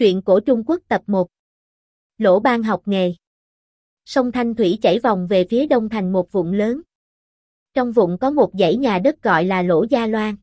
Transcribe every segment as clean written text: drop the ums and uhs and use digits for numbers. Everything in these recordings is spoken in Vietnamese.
Truyện cổ Trung Quốc tập 1. Lỗ Ban học nghề. Sông Thanh Thủy chảy vòng về phía đông thành một vụn lớn. Trong vụn có một dãy nhà đất gọi là Lỗ Gia Loan.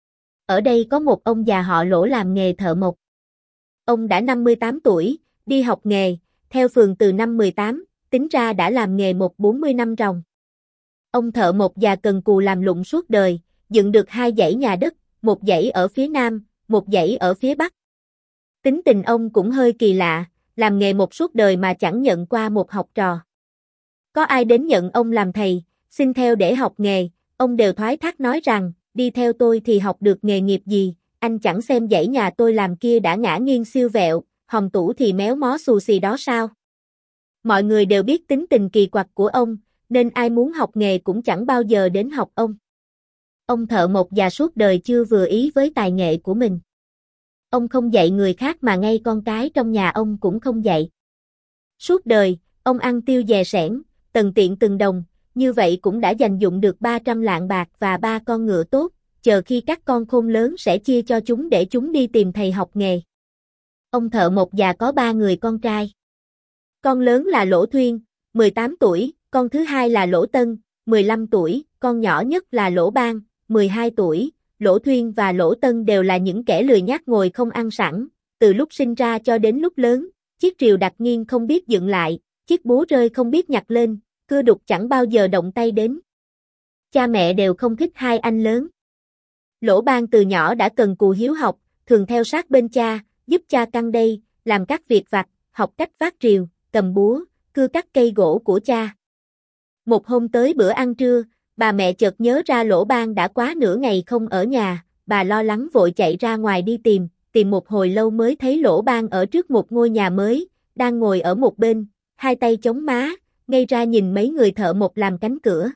Ở đây có một ông già họ Lỗ làm nghề thợ mộc. Ông đã 58 tuổi, đi học nghề, theo phường từ năm 18, tính ra đã làm nghề mộc 40 năm ròng. Ông thợ mộc già cần cù làm lụng suốt đời, dựng được 2 dãy nhà đất, một dãy ở phía nam, một dãy ở phía bắc. Tính tình ông cũng hơi kỳ lạ, làm nghề một suốt đời mà chẳng nhận qua một học trò. Có ai đến nhận ông làm thầy, xin theo để học nghề, ông đều thoái thác nói rằng, đi theo tôi thì học được nghề nghiệp gì, anh chẳng xem dãy nhà tôi làm kia đã ngã nghiêng siêu vẹo, hòm tủ thì méo mó xù xì đó sao. Mọi người đều biết tính tình kỳ quặc của ông, nên ai muốn học nghề cũng chẳng bao giờ đến học ông. Ông thợ mộc già suốt đời chưa vừa ý với tài nghệ của mình. Ông không dạy người khác mà ngay con cái trong nhà ông cũng không dạy. Suốt đời, ông ăn tiêu dè sẻn, tần tiện từng đồng, như vậy cũng đã dành dụm được 300 lạng bạc và 3 con ngựa tốt, chờ khi các con khôn lớn sẽ chia cho chúng để chúng đi tìm thầy học nghề. Ông thợ mộc già có 3 người con trai. Con lớn là Lỗ Thuyên, 18 tuổi, con thứ hai là Lỗ Tân, 15 tuổi, con nhỏ nhất là Lỗ Ban, 12 tuổi. Lỗ Thuyên và Lỗ Tân đều là những kẻ lười nhác ngồi không ăn sẵn, từ lúc sinh ra cho đến lúc lớn, chiếc rìu đặt nghiêng không biết dựng lại, chiếc búa rơi không biết nhặt lên, cưa đục chẳng bao giờ động tay đến. Cha mẹ đều không thích hai anh lớn. Lỗ Ban từ nhỏ đã cần cù hiếu học, thường theo sát bên cha, giúp cha căng đây, làm các việc vặt, học cách vác rìu, cầm búa, cưa cắt cây gỗ của cha. Một hôm tới bữa ăn trưa, bà mẹ chợt nhớ ra Lỗ Ban đã quá nửa ngày không ở nhà, bà lo lắng vội chạy ra ngoài đi tìm một hồi lâu mới thấy Lỗ Ban ở trước một ngôi nhà mới, đang ngồi ở một bên, hai tay chống má, ngây ra nhìn mấy người thợ mộc làm cánh cửa.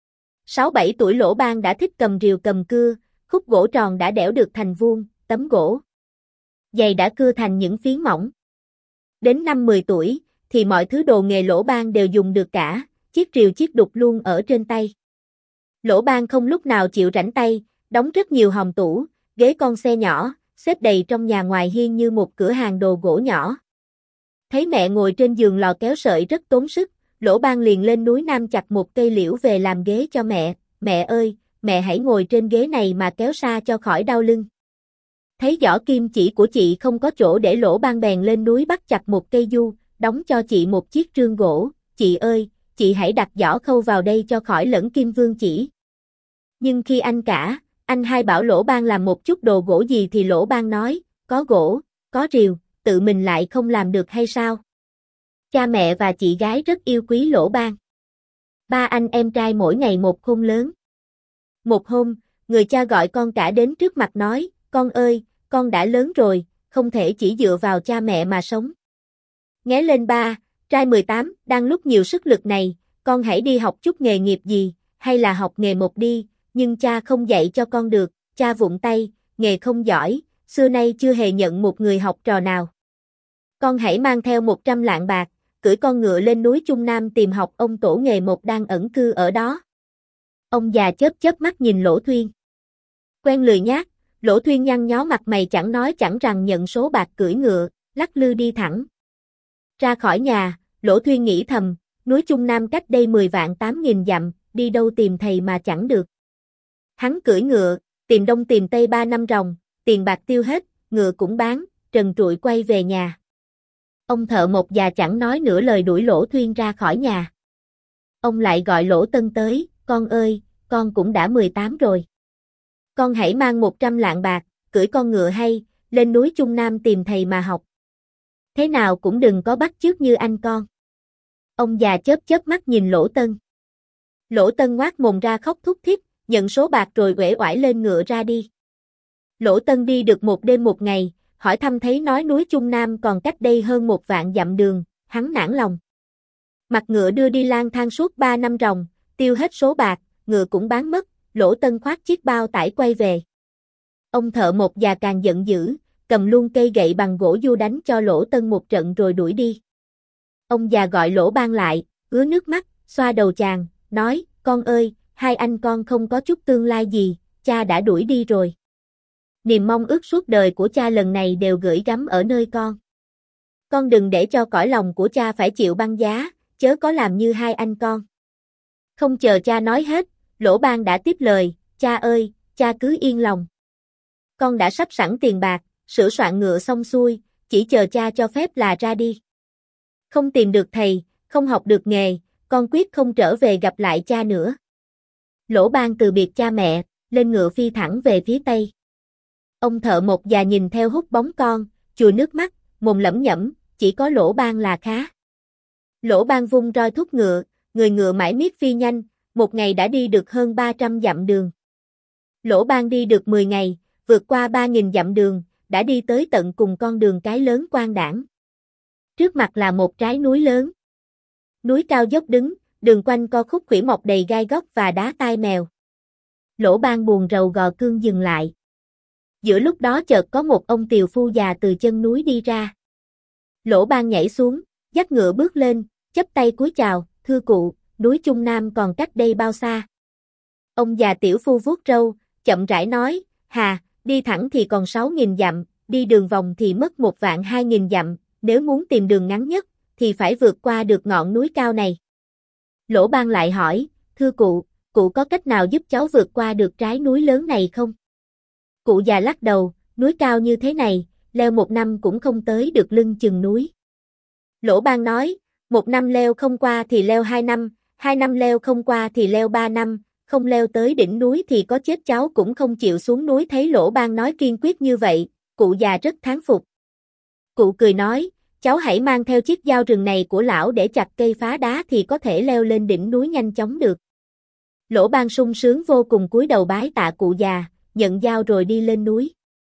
6-7 tuổi Lỗ Ban đã thích cầm rìu cầm cưa, khúc gỗ tròn đã đẽo được thành vuông, tấm gỗ dày đã cưa thành những phiến mỏng. Đến năm 10 tuổi, thì mọi thứ đồ nghề Lỗ Ban đều dùng được cả, chiếc rìu chiếc đục luôn ở trên tay. Lỗ Ban không lúc nào chịu rảnh tay, đóng rất nhiều hòm tủ, ghế con xe nhỏ, xếp đầy trong nhà ngoài hiên như một cửa hàng đồ gỗ nhỏ. Thấy mẹ ngồi trên giường lò kéo sợi rất tốn sức, Lỗ Ban liền lên núi Nam chặt một cây liễu về làm ghế cho mẹ. Mẹ ơi, mẹ hãy ngồi trên ghế này mà kéo xa cho khỏi đau lưng. Thấy giỏ kim chỉ của chị không có chỗ để Lỗ Ban bèn lên núi bắt chặt một cây du, đóng cho chị một chiếc rương gỗ. Chị ơi, chị hãy đặt giỏ khâu vào đây cho khỏi lẫn kim vương chỉ. Nhưng khi anh hai bảo Lỗ Ban làm một chút đồ gỗ gì thì Lỗ Ban nói, có gỗ, có rìu, tự mình lại không làm được hay sao? Cha mẹ và chị gái rất yêu quý Lỗ Ban. 3 anh em trai mỗi ngày một khôn lớn. Một hôm, người cha gọi con cả đến trước mặt nói, con ơi, con đã lớn rồi, không thể chỉ dựa vào cha mẹ mà sống. Nghé lên ba, trai 18, đang lúc nhiều sức lực này, con hãy đi học chút nghề nghiệp gì, hay là học nghề mộc đi, nhưng cha không dạy cho con được, cha vụng tay, nghề không giỏi, xưa nay chưa hề nhận một người học trò nào. Con hãy mang theo 100 lạng bạc, cưỡi con ngựa lên núi Trung Nam tìm học ông tổ nghề mộc đang ẩn cư ở đó. Ông già chớp chớp mắt nhìn Lỗ Thuyên. Quen lười nhác, Lỗ Thuyên nhăn nhó mặt mày chẳng nói chẳng rằng nhận số bạc cưỡi ngựa, lắc lư đi thẳng. Ra khỏi nhà, Lỗ Thuyên nghĩ thầm, núi Trung Nam cách đây 10 vạn 8.000 dặm, đi đâu tìm thầy mà chẳng được. Hắn cưỡi ngựa, tìm đông tìm tây 3 năm ròng, tiền bạc tiêu hết, ngựa cũng bán, trần trụi quay về nhà. Ông thợ mộc già chẳng nói nửa lời đuổi Lỗ Thuyên ra khỏi nhà. Ông lại gọi Lỗ Tân tới, con ơi, con cũng đã 18 rồi. Con hãy mang 100 lạng bạc, cưỡi con ngựa hay, lên núi Trung Nam tìm thầy mà học. Thế nào cũng đừng có bắt chước như anh con. Ông già chớp chớp mắt nhìn Lỗ Tân. Lỗ Tân ngoác mồm ra khóc thút thít, nhận số bạc rồi uể oải lên ngựa ra đi. Lỗ Tân đi được một đêm một ngày, hỏi thăm thấy nói núi Trung Nam còn cách đây hơn 1 vạn dặm đường, hắn nản lòng. Mặt ngựa đưa đi lang thang suốt 3 năm ròng, tiêu hết số bạc, ngựa cũng bán mất, Lỗ Tân khoác chiếc bao tải quay về. Ông thợ mộc già càng giận dữ, cầm luôn cây gậy bằng gỗ du đánh cho Lỗ Tân một trận rồi đuổi đi. Ông già gọi Lỗ Ban lại, ứa nước mắt, xoa đầu chàng, nói, con ơi, hai anh con không có chút tương lai gì, cha đã đuổi đi rồi. Niềm mong ước suốt đời của cha lần này đều gửi gắm ở nơi con. Con đừng để cho cõi lòng của cha phải chịu băng giá, chớ có làm như hai anh con. Không chờ cha nói hết, Lỗ Ban đã tiếp lời, cha ơi, cha cứ yên lòng. Con đã sắp sẵn tiền bạc, sửa soạn ngựa xong xuôi, chỉ chờ cha cho phép là ra đi. Không tìm được thầy, không học được nghề, con quyết không trở về gặp lại cha nữa. Lỗ Ban từ biệt cha mẹ, lên ngựa phi thẳng về phía tây. Ông thợ một già nhìn theo hút bóng con, chùi nước mắt, mồm lẩm nhẩm, chỉ có Lỗ Ban là khá. Lỗ Ban vung roi thúc ngựa, người ngựa mãi miết phi nhanh, một ngày đã đi được hơn 300 dặm đường. Lỗ Ban đi được 10 ngày, vượt qua 3.000 dặm đường, đã đi tới tận cùng con đường cái lớn Quang Đản. Trước mặt là một trái núi lớn. Núi cao dốc đứng, đường quanh co khúc khuỷu mọc đầy gai góc và đá tai mèo. Lỗ Ban buồn rầu gò cương dừng lại. Giữa lúc đó chợt có một ông tiều phu già từ chân núi đi ra. Lỗ Ban nhảy xuống, dắt ngựa bước lên, chắp tay cúi chào, thưa cụ, núi Trung Nam còn cách đây bao xa? Ông già tiểu phu vuốt râu, chậm rãi nói, hà, đi thẳng thì còn 6.000 dặm, đi đường vòng thì mất 1.200.000 dặm, nếu muốn tìm đường ngắn nhất, thì phải vượt qua được ngọn núi cao này. Lỗ Ban lại hỏi, thưa cụ có cách nào giúp cháu vượt qua được trái núi lớn này không? Cụ già lắc đầu, núi cao như thế này, leo 1 năm cũng không tới được lưng chừng núi. Lỗ Ban nói, 1 năm leo không qua thì leo 2 năm, 2 năm leo không qua thì leo 3 năm, không leo tới đỉnh núi thì có chết cháu cũng không chịu xuống núi. Thấy Lỗ Ban nói kiên quyết như vậy, cụ già rất thán phục. Cụ cười nói, cháu hãy mang theo chiếc dao rừng này của lão để chặt cây phá đá thì có thể leo lên đỉnh núi nhanh chóng được. Lỗ Ban sung sướng vô cùng cúi đầu bái tạ cụ già, nhận dao rồi đi lên núi.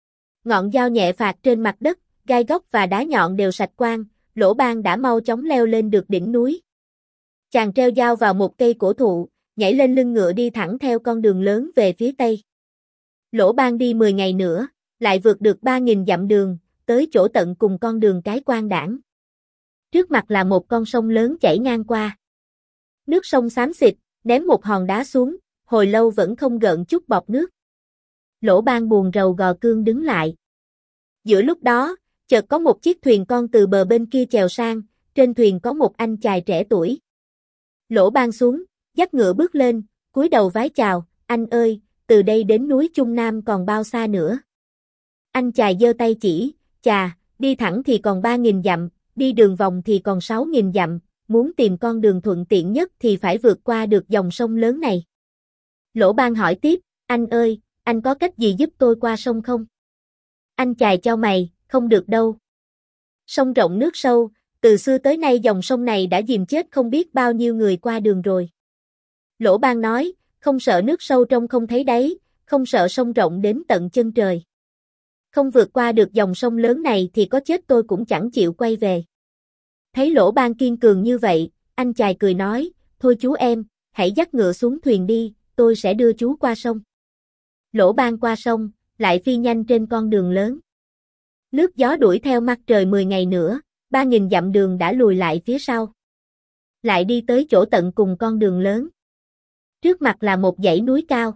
Ngọn dao nhẹ phạt trên mặt đất, gai góc và đá nhọn đều sạch quang, Lỗ Ban đã mau chóng leo lên được đỉnh núi. Chàng treo dao vào một cây cổ thụ, nhảy lên lưng ngựa đi thẳng theo con đường lớn về phía tây. Lỗ Ban đi 10 ngày nữa, lại vượt được 3.000 dặm đường, tới chỗ tận cùng con đường cái Quang Đản. Trước mặt là một con sông lớn chảy ngang qua. Nước sông xám xịt, ném một hòn đá xuống, hồi lâu vẫn không gợn chút bọt nước. Lỗ Ban buồn rầu gò cương đứng lại. Giữa lúc đó, chợt có một chiếc thuyền con từ bờ bên kia chèo sang, trên thuyền có một anh chài trẻ tuổi. Lỗ Ban xuống, dắt ngựa bước lên, cúi đầu vái chào, anh ơi, từ đây đến núi Trung Nam còn bao xa nữa? Anh chài giơ tay chỉ, chà, đi thẳng thì còn 3.000 dặm, đi đường vòng thì còn 6.000 dặm, muốn tìm con đường thuận tiện nhất thì phải vượt qua được dòng sông lớn này. Lỗ Ban hỏi tiếp, anh ơi, anh có cách gì giúp tôi qua sông không? Anh chài chau mày, không được đâu. Sông rộng nước sâu, từ xưa tới nay dòng sông này đã dìm chết không biết bao nhiêu người qua đường rồi. Lỗ Ban nói, không sợ nước sâu trông không thấy đáy, không sợ sông rộng đến tận chân trời. Không vượt qua được dòng sông lớn này thì có chết tôi cũng chẳng chịu quay về. Thấy Lỗ Ban kiên cường như vậy, anh chài cười nói, thôi chú em, hãy dắt ngựa xuống thuyền đi, tôi sẽ đưa chú qua sông. Lỗ Ban qua sông, lại phi nhanh trên con đường lớn. Nước gió đuổi theo mặt trời 10 ngày nữa, 3.000 dặm đường đã lùi lại phía sau. Lại đi tới chỗ tận cùng con đường lớn. Trước mặt là một dãy núi cao.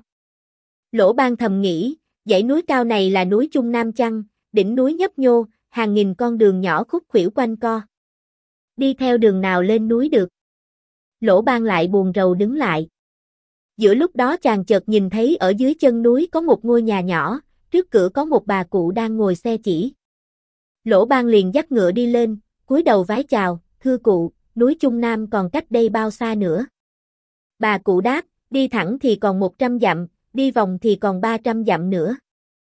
Lỗ Ban thầm nghĩ, dãy núi cao này là núi Trung Nam chăng, đỉnh núi nhấp nhô, hàng nghìn con đường nhỏ khúc khuỷu quanh co. Đi theo đường nào lên núi được? Lỗ Ban lại buồn rầu đứng lại. Giữa lúc đó chàng chợt nhìn thấy ở dưới chân núi có một ngôi nhà nhỏ, trước cửa có một bà cụ đang ngồi xe chỉ. Lỗ Ban liền dắt ngựa đi lên, cúi đầu vái chào, thưa cụ, núi Trung Nam còn cách đây bao xa nữa? Bà cụ đáp, đi thẳng thì còn 100 dặm, đi vòng thì còn 300 dặm nữa.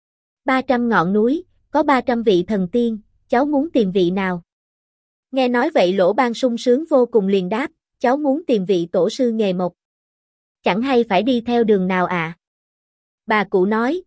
300 ngọn núi, có 300 vị thần tiên, cháu muốn tìm vị nào? Nghe nói vậy Lỗ Ban sung sướng vô cùng liền đáp, cháu muốn tìm vị tổ sư nghề mộc. Chẳng hay phải đi theo đường nào ạ? Bà cụ nói,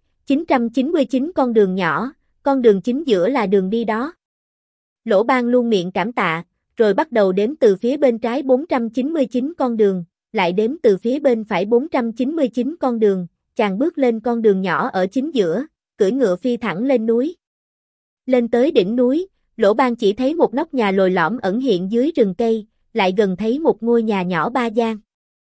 999 con đường nhỏ, con đường chính giữa là đường đi đó. Lỗ Ban luôn miệng cảm tạ, rồi bắt đầu đếm từ phía bên trái 499 con đường, lại đếm từ phía bên phải 499 con đường, chàng bước lên con đường nhỏ ở chính giữa, cưỡi ngựa phi thẳng lên núi. Lên tới đỉnh núi, Lỗ Ban chỉ thấy một nóc nhà lồi lõm ẩn hiện dưới rừng cây, lại gần thấy một ngôi nhà nhỏ ba gian.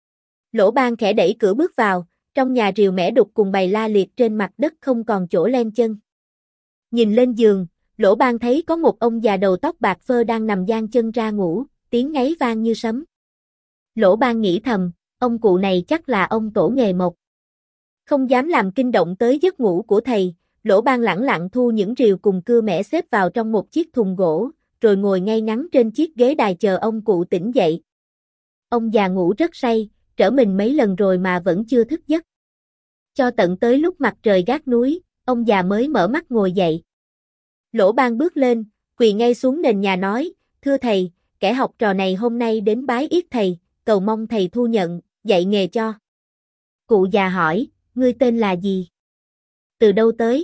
Lỗ Ban khẽ đẩy cửa bước vào, trong nhà rìu mẻ đục cùng bày la liệt trên mặt đất không còn chỗ len chân. Nhìn lên giường, Lỗ Ban thấy có một ông già đầu tóc bạc phơ đang nằm dang chân ra ngủ, tiếng ngáy vang như sấm. Lỗ Ban nghĩ thầm, ông cụ này chắc là ông tổ nghề mộc. Không dám làm kinh động tới giấc ngủ của thầy, Lỗ Ban lẳng lặng thu những rìu cùng cưa mẻ xếp vào trong một chiếc thùng gỗ, rồi ngồi ngay ngắn trên chiếc ghế đài chờ ông cụ tỉnh dậy. Ông già ngủ rất say, trở mình mấy lần rồi mà vẫn chưa thức giấc. Cho tận tới lúc mặt trời gác núi, ông già mới mở mắt ngồi dậy. Lỗ Ban bước lên, quỳ ngay xuống nền nhà nói, thưa thầy, kẻ học trò này hôm nay đến bái yết thầy, cầu mong thầy thu nhận, dạy nghề cho. Cụ già hỏi, ngươi tên là gì? Từ đâu tới?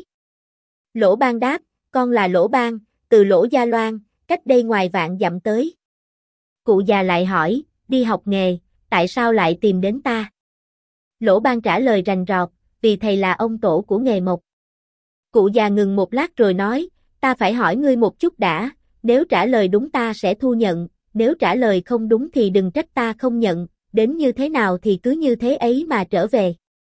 Lỗ Ban đáp, con là Lỗ Ban, từ Lỗ Gia Loan, cách đây ngoài vạn dặm tới. Cụ già lại hỏi, đi học nghề, tại sao lại tìm đến ta? Lỗ Ban trả lời rành rọt, vì thầy là ông tổ của nghề mộc. Cụ già ngừng một lát rồi nói, ta phải hỏi ngươi một chút đã, nếu trả lời đúng ta sẽ thu nhận, nếu trả lời không đúng thì đừng trách ta không nhận, đến như thế nào thì cứ như thế ấy mà trở về.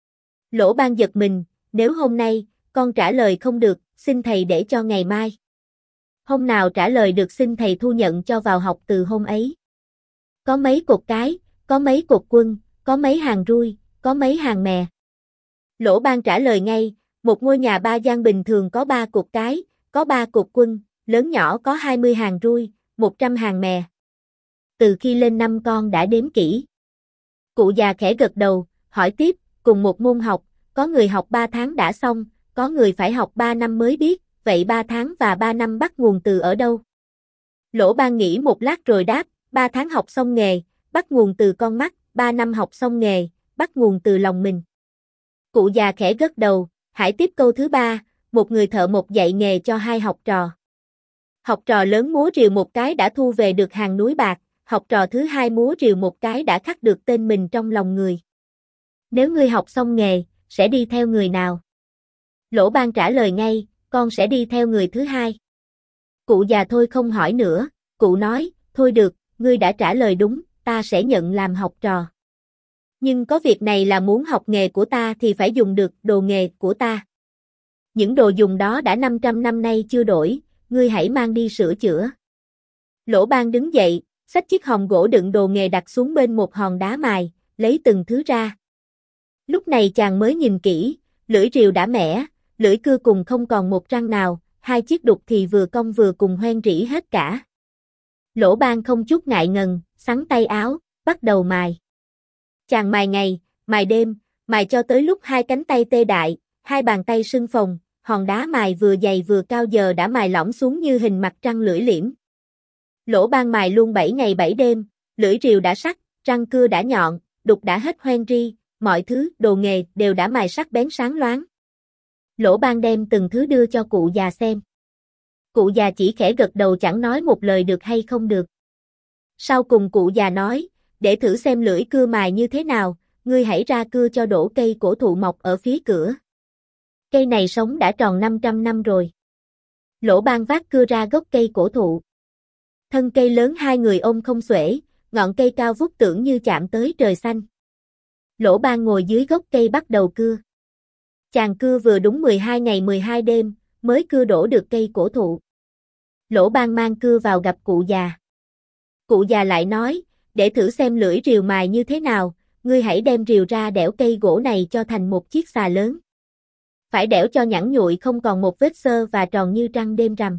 Lỗ Ban giật mình, nếu hôm nay, con trả lời không được, xin thầy để cho ngày mai. Hôm nào trả lời được xin thầy thu nhận cho vào học từ hôm ấy. Có mấy cột cái, có mấy cột quân, có mấy hàng rui, có mấy hàng mè. Lỗ Ban trả lời ngay, một ngôi nhà 3 gian bình thường có 3 cột cái, có 3 cột quân, lớn nhỏ có 20 hàng rui, 100 hàng mè. Từ khi lên năm con đã đếm kỹ. Cụ già khẽ gật đầu, hỏi tiếp, cùng một môn học, có người học 3 tháng đã xong, có người phải học 3 năm mới biết, vậy 3 tháng và 3 năm bắt nguồn từ ở đâu? Lỗ Ban nghĩ một lát rồi đáp, 3 tháng học xong nghề, bắt nguồn từ con mắt, 3 năm học xong nghề, bắt nguồn từ lòng mình. Cụ già khẽ gật đầu, hãy tiếp câu thứ 3, một người thợ mộc dạy nghề cho 2 học trò. Học trò lớn múa rìu một cái đã thu về được hàng núi bạc, học trò thứ 2 múa rìu một cái đã khắc được tên mình trong lòng người. Nếu ngươi học xong nghề, sẽ đi theo người nào? Lỗ Ban trả lời ngay, con sẽ đi theo người thứ 2. Cụ già thôi không hỏi nữa, cụ nói, thôi được, ngươi đã trả lời đúng, ta sẽ nhận làm học trò. Nhưng có việc này là muốn học nghề của ta thì phải dùng được đồ nghề của ta. Những đồ dùng đó đã 500 năm nay chưa đổi, ngươi hãy mang đi sửa chữa. Lỗ Ban đứng dậy, xách chiếc hòm gỗ đựng đồ nghề đặt xuống bên một hòn đá mài, lấy từng thứ ra. Lúc này chàng mới nhìn kỹ, lưỡi rìu đã mẻ, lưỡi cưa cùng không còn một răng nào, 2 chiếc đục thì vừa cong vừa cùng hoen rỉ hết cả. Lỗ Ban không chút ngại ngần, xắn tay áo, bắt đầu mài. Chàng mài ngày, mài đêm, mài cho tới lúc 2 cánh tay tê dại, 2 bàn tay sưng phồng, hòn đá mài vừa dày vừa cao giờ đã mài lõm xuống như hình mặt trăng lưỡi liềm. Lỗ Ban mài luôn 7 ngày 7 đêm, lưỡi rìu đã sắc, răng cưa đã nhọn, đục đã hết hoen ri, mọi thứ, đồ nghề đều đã mài sắc bén sáng loáng. Lỗ Ban đem từng thứ đưa cho cụ già xem. Cụ già chỉ khẽ gật đầu chẳng nói một lời được hay không được. Sau cùng cụ già nói, để thử xem lưỡi cưa mài như thế nào, ngươi hãy ra cưa cho đổ cây cổ thụ mọc ở phía cửa. Cây này sống đã tròn 500 năm rồi. Lỗ Ban vác cưa ra gốc cây cổ thụ. Thân cây lớn 2 người ôm không xuể, ngọn cây cao vút tưởng như chạm tới trời xanh. Lỗ Ban ngồi dưới gốc cây bắt đầu cưa. Chàng cưa vừa đúng 12 ngày 12 đêm, mới cưa đổ được cây cổ thụ. Lỗ Ban mang cưa vào gặp cụ già. Cụ già lại nói, để thử xem lưỡi rìu mài như thế nào, ngươi hãy đem rìu ra đẽo cây gỗ này cho thành một chiếc xà lớn. Phải đẽo cho nhẵn nhụi không còn một vết xơ và tròn như trăng đêm rằm.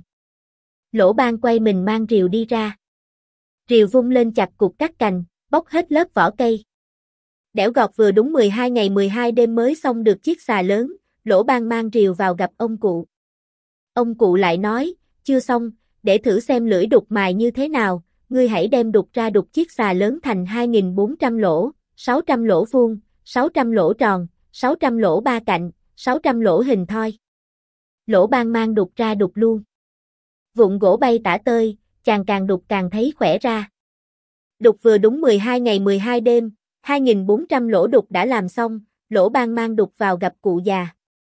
Lỗ Ban quay mình mang rìu đi ra. Rìu vung lên chặt cục cắt cành, bóc hết lớp vỏ cây. Đẽo gọt vừa đúng 12 ngày 12 đêm mới xong được chiếc xà lớn, Lỗ Ban mang rìu vào gặp ông cụ. Ông cụ lại nói, chưa xong, để thử xem lưỡi đục mài như thế nào, ngươi hãy đem đục ra đục chiếc xà lớn thành 2.400 lỗ, 600 lỗ vuông, 600 lỗ tròn, 600 lỗ ba cạnh, 600 lỗ hình thoi. Lỗ Ban mang đục ra đục luôn. Vụn gỗ bay tả tơi, chàng càng đục càng thấy khỏe ra. Đục vừa đúng 12 ngày 12 đêm, 2.400 lỗ đục đã làm xong, Lỗ Ban mang đục vào gặp cụ già.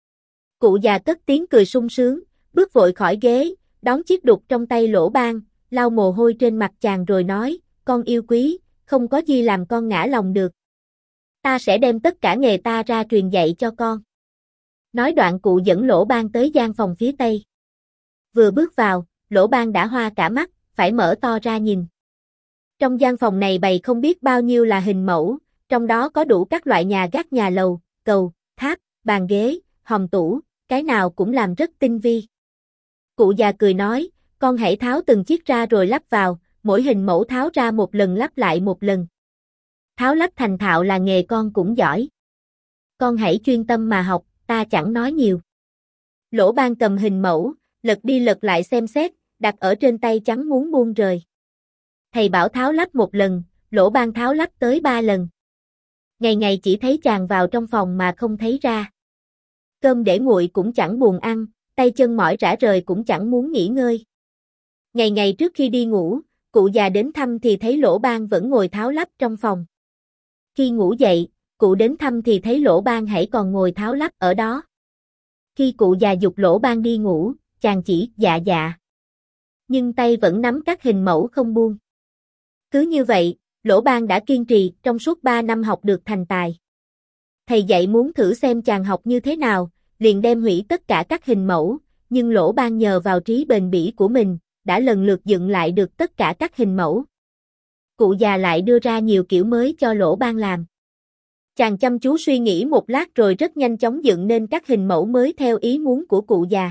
Cụ già cất tiếng cười sung sướng, bước vội khỏi ghế, đón chiếc đục trong tay Lỗ Ban, lau mồ hôi trên mặt chàng rồi nói, con yêu quý, không có gì làm con ngã lòng được. Ta sẽ đem tất cả nghề ta ra truyền dạy cho con. Nói đoạn cụ dẫn Lỗ Ban tới gian phòng phía tây. Vừa bước vào, Lỗ Ban đã hoa cả mắt, phải mở to ra nhìn. Trong gian phòng này bày không biết bao nhiêu là hình mẫu, trong đó có đủ các loại nhà gác, nhà lầu, cầu, tháp, bàn ghế, hòm tủ, cái nào cũng làm rất tinh vi. Cụ già cười nói, con hãy tháo từng chiếc ra rồi lắp vào, mỗi hình mẫu tháo ra một lần lắp lại một lần. Tháo lắp thành thạo là nghề con cũng giỏi. Con hãy chuyên tâm mà học, ta chẳng nói nhiều. Lỗ Ban cầm hình mẫu, lật đi lật lại xem xét, đặt ở trên tay trắng muốn buông rời. Thầy bảo tháo lắp một lần, Lỗ Ban tháo lắp tới 3 lần. Ngày ngày chỉ thấy chàng vào trong phòng mà không thấy ra. Cơm để nguội cũng chẳng buồn ăn, tay chân mỏi rã rời cũng chẳng muốn nghỉ ngơi. Ngày ngày trước khi đi ngủ, cụ già đến thăm thì thấy Lỗ Ban vẫn ngồi tháo lắp trong phòng. Khi ngủ dậy, cụ đến thăm thì thấy Lỗ Ban hãy còn ngồi tháo lắp ở đó. Khi cụ già giục Lỗ Ban đi ngủ, chàng chỉ dạ dạ. Nhưng tay vẫn nắm các hình mẫu không buông. Cứ như vậy, Lỗ Ban đã kiên trì trong suốt 3 năm học được thành tài. Thầy dạy muốn thử xem chàng học như thế nào, liền đem hủy tất cả các hình mẫu, nhưng Lỗ Ban nhờ vào trí bền bỉ của mình, đã lần lượt dựng lại được tất cả các hình mẫu. Cụ già lại đưa ra nhiều kiểu mới cho Lỗ Ban làm. Chàng chăm chú suy nghĩ một lát rồi rất nhanh chóng dựng nên các hình mẫu mới theo ý muốn của cụ già.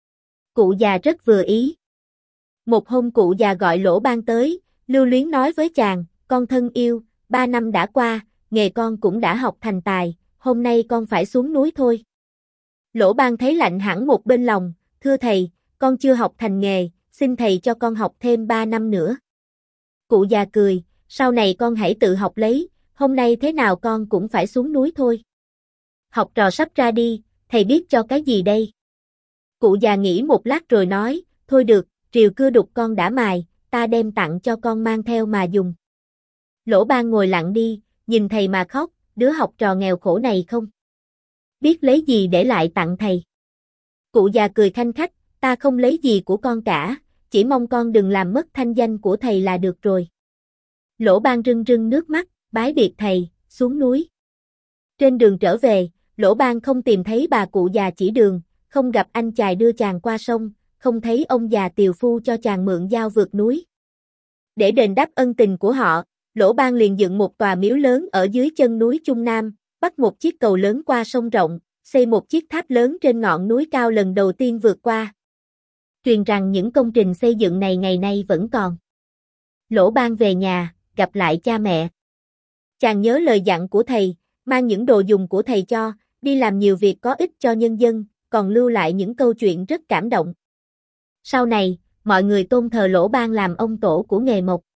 Cụ già rất vừa ý. Một hôm cụ già gọi Lỗ Ban tới, lưu luyến nói với chàng, con thân yêu, 3 năm đã qua, nghề con cũng đã học thành tài, hôm nay con phải xuống núi thôi. Lỗ Ban thấy lạnh hẳn một bên lòng, thưa thầy, con chưa học thành nghề, xin thầy cho con học thêm 3 năm nữa. Cụ già cười, sau này con hãy tự học lấy, hôm nay thế nào con cũng phải xuống núi thôi. Học trò sắp ra đi, thầy biết cho cái gì đây? Cụ già nghĩ một lát rồi nói, thôi được, rìu cưa đục con đã mài, ta đem tặng cho con mang theo mà dùng. Lỗ Ban ngồi lặng đi, nhìn thầy mà khóc, đứa học trò nghèo khổ này không biết lấy gì để lại tặng thầy. Cụ già cười khanh khách, ta không lấy gì của con cả, chỉ mong con đừng làm mất thanh danh của thầy là được rồi. Lỗ Ban rưng rưng nước mắt, bái biệt thầy, xuống núi. Trên đường trở về, Lỗ Ban không tìm thấy bà cụ già chỉ đường, không gặp anh chài đưa chàng qua sông, không thấy ông già tiều phu cho chàng mượn dao vượt núi. Để đền đáp ân tình của họ, Lỗ Ban liền dựng một tòa miếu lớn ở dưới chân núi Trung Nam, bắt một chiếc cầu lớn qua sông rộng, xây một chiếc tháp lớn trên ngọn núi cao lần đầu tiên vượt qua. Truyền rằng những công trình xây dựng này ngày nay vẫn còn. Lỗ Ban về nhà, gặp lại cha mẹ. Chàng nhớ lời dặn của thầy, mang những đồ dùng của thầy cho, đi làm nhiều việc có ích cho nhân dân, còn lưu lại những câu chuyện rất cảm động. Sau này, mọi người tôn thờ Lỗ Ban làm ông tổ của nghề mộc.